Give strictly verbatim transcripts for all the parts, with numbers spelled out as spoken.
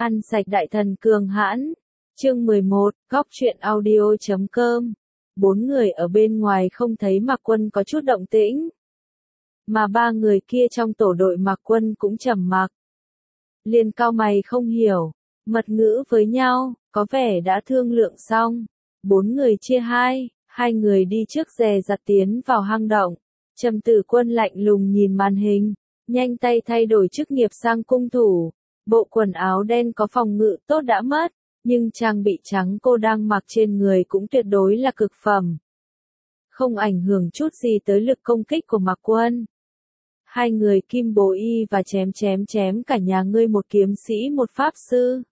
Ăn sạch đại thần cường hãn. Chương mười một, góc truyện audio chấm com. Bốn người ở bên ngoài không thấy Mạc Quân có chút động tĩnh. Mà ba người kia trong tổ đội Mạc Quân cũng trầm mặc. Liền cau mày không hiểu, mật ngữ với nhau, có vẻ đã thương lượng xong. Bốn người chia hai, hai người đi trước dè dặt tiến vào hang động. Trầm Tử Quân lạnh lùng nhìn màn hình, nhanh tay thay đổi chức nghiệp sang cung thủ. Bộ quần áo đen có phòng ngự tốt đã mất, nhưng trang bị trắng cô đang mặc trên người cũng tuyệt đối là cực phẩm. Không ảnh hưởng chút gì tới lực công kích của Mạc Quân. Hai người kim bố y và chém chém chém cả nhà ngươi một kiếm sĩ một pháp sư.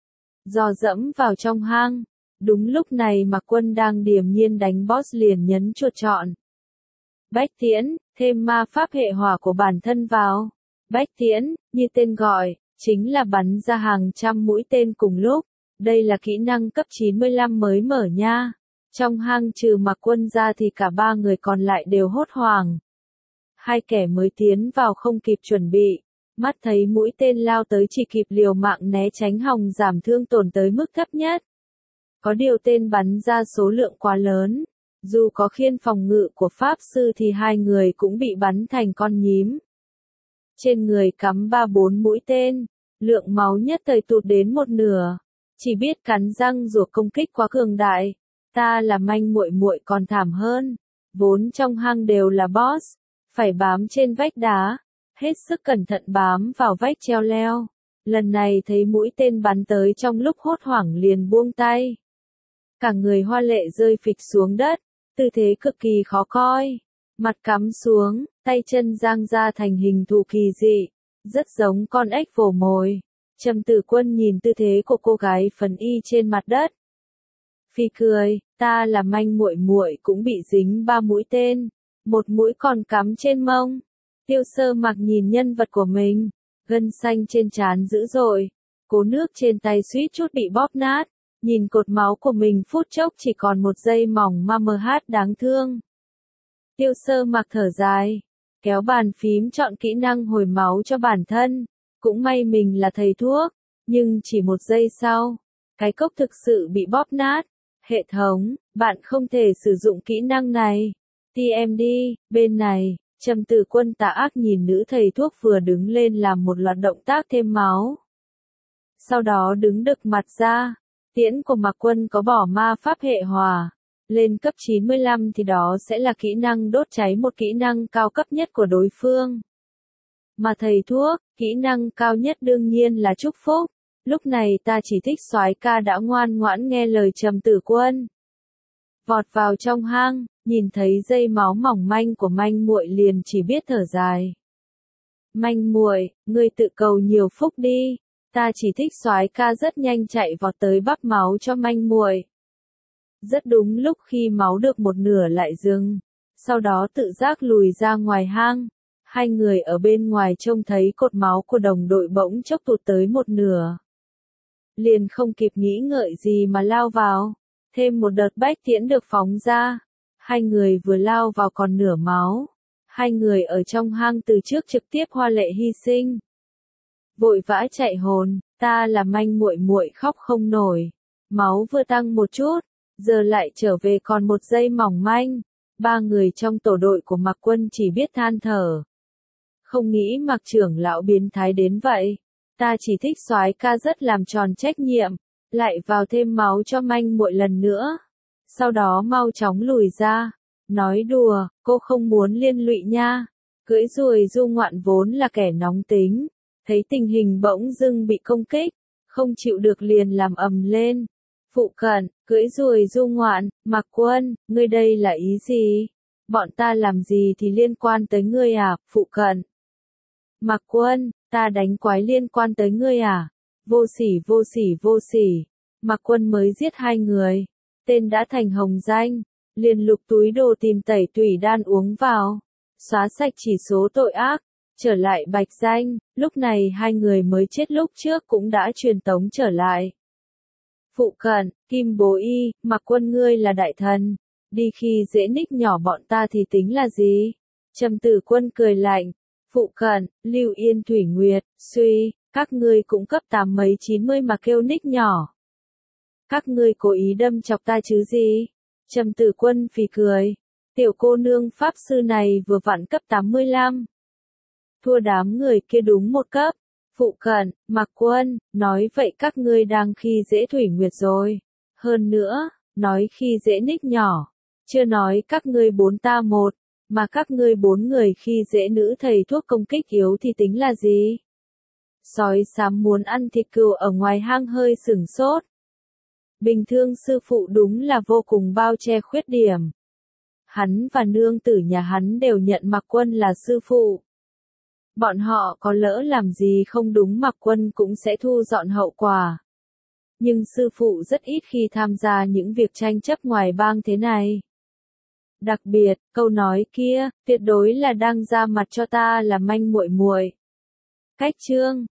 Dò dẫm vào trong hang. Đúng lúc này Mạc Quân đang điềm nhiên đánh boss liền nhấn chuột chọn. Bách Tiễn, thêm ma pháp hệ hỏa của bản thân vào. Bách Tiễn, như tên gọi, chính là bắn ra hàng trăm mũi tên cùng lúc. Đây là kỹ năng cấp chín mươi lăm mới mở nha. Trong hang trừ Mạc Quân ra thì cả ba người còn lại đều hốt hoảng. Hai kẻ mới tiến vào không kịp chuẩn bị. Mắt thấy mũi tên lao tới chỉ kịp liều mạng né tránh hòng giảm thương tổn tới mức thấp nhất. Có điều tên bắn ra số lượng quá lớn. Dù có khiên phòng ngự của pháp sư thì hai người cũng bị bắn thành con nhím. Trên người cắm ba bốn mũi tên, lượng máu nhất thời tụt đến một nửa. Chỉ biết cắn răng rủa công kích quá cường đại. Ta là manh muội muội còn thảm hơn. Vốn trong hang đều là boss, phải bám trên vách đá, hết sức cẩn thận bám vào vách treo leo. Lần này thấy mũi tên bắn tới trong lúc hốt hoảng liền buông tay. Cả người hoa lệ rơi phịch xuống đất, tư thế cực kỳ khó coi. Mặt cắm xuống, tay chân giang ra thành hình thù kỳ dị, rất giống con ếch vồ mồi. Trầm Tử Quân nhìn tư thế của cô gái phần y trên mặt đất. Phi cười, ta là manh muội muội cũng bị dính ba mũi tên, một mũi còn cắm trên mông. Tiêu Sơ Mặc nhìn nhân vật của mình, gân xanh trên trán dữ dội, cố nước trên tay suýt chút bị bóp nát, nhìn cột máu của mình phút chốc chỉ còn một giây mỏng mà mờ hát đáng thương. Tiêu Sơ Mặc thở dài, kéo bàn phím chọn kỹ năng hồi máu cho bản thân. Cũng may mình là thầy thuốc, nhưng chỉ một giây sau, cái cốc thực sự bị bóp nát. Hệ thống, bạn không thể sử dụng kỹ năng này. tê em đê, bên này, Trầm Tử Quân tà ác nhìn nữ thầy thuốc vừa đứng lên làm một loạt động tác thêm máu. Sau đó đứng đực mặt ra, tiễn của Mạc Quân có bỏ ma pháp hệ hỏa. Lên cấp chín mươi lăm thì đó sẽ là kỹ năng đốt cháy một kỹ năng cao cấp nhất của đối phương. Mà thầy thuốc, kỹ năng cao nhất đương nhiên là chúc phúc. Lúc này ta chỉ thích soái ca đã ngoan ngoãn nghe lời Trầm Tử Quân. Vọt vào trong hang, nhìn thấy dây máu mỏng manh của manh muội liền chỉ biết thở dài. Manh muội, ngươi tự cầu nhiều phúc đi. Ta chỉ thích soái ca rất nhanh chạy vọt tới bắp máu cho manh muội. Rất đúng lúc khi máu được một nửa lại dừng, sau đó tự giác lùi ra ngoài hang. Hai người ở bên ngoài trông thấy cột máu của đồng đội bỗng chốc tụt tới một nửa. Liền không kịp nghĩ ngợi gì mà lao vào. Thêm một đợt bách tiễn được phóng ra. Hai người vừa lao vào còn nửa máu. Hai người ở trong hang từ trước trực tiếp hoa lệ hy sinh. Vội vã chạy hồn, ta là manh muội muội khóc không nổi. Máu vừa tăng một chút, giờ lại trở về còn một giây mỏng manh. Ba người trong tổ đội của Mạc Quân chỉ biết than thở. Không nghĩ Mạc trưởng lão biến thái đến vậy. Ta chỉ thích soái ca rất làm tròn trách nhiệm, lại vào thêm máu cho manh muội lần nữa. Sau đó mau chóng lùi ra. Nói đùa, cô không muốn liên lụy nha. Cưỡi ruồi du ngoạn vốn là kẻ nóng tính. Thấy tình hình bỗng dưng bị công kích, không chịu được liền làm ầm lên. Phụ cận, cưỡi ruồi du ngoạn, Mạc Quân, ngươi đây là ý gì? Bọn ta làm gì thì liên quan tới ngươi à, phụ cận? Mạc Quân, ta đánh quái liên quan tới ngươi à? Vô sỉ vô sỉ vô sỉ. Mạc Quân mới giết hai người. Tên đã thành hồng danh. Liền lục túi đồ tìm tẩy tủy đan uống vào. Xóa sạch chỉ số tội ác. Trở lại bạch danh. Lúc này hai người mới chết lúc trước cũng đã truyền tống trở lại. Phụ cận, Kim Bố Y, Mạc Quân ngươi là đại thần. Đi khi dễ ních nhỏ bọn ta thì tính là gì? Trầm Tử Quân cười lạnh. Phụ cận, Lưu Yên Thủy Nguyệt, suy, Các ngươi cũng cấp tám mấy chín mươi mà kêu nick nhỏ. Các ngươi cố ý đâm chọc ta chứ gì? Trầm Tử Quân phì cười. Tiểu cô nương pháp sư này vừa vặn cấp tám mươi lăm. Thua đám người kia đúng một cấp. Phụ cận, Mạc Quân, nói vậy các ngươi đang khi dễ Thủy Nguyệt rồi. Hơn nữa, nói khi dễ nick nhỏ. Chưa nói các ngươi bốn ta một, mà các ngươi bốn người khi dễ nữ thầy thuốc công kích yếu thì tính là gì? Sói xám muốn ăn thịt cừu ở ngoài hang hơi sửng sốt. Bình thường sư phụ đúng là vô cùng bao che khuyết điểm. Hắn và nương tử nhà hắn đều nhận Mạc Quân là sư phụ. Bọn họ có lỡ làm gì không đúng Mạc Quân cũng sẽ thu dọn hậu quả. Nhưng sư phụ rất ít khi tham gia những việc tranh chấp ngoài bang thế này. Đặc biệt, câu nói kia, tuyệt đối là đang ra mặt cho ta là manh muội muội. Cách chương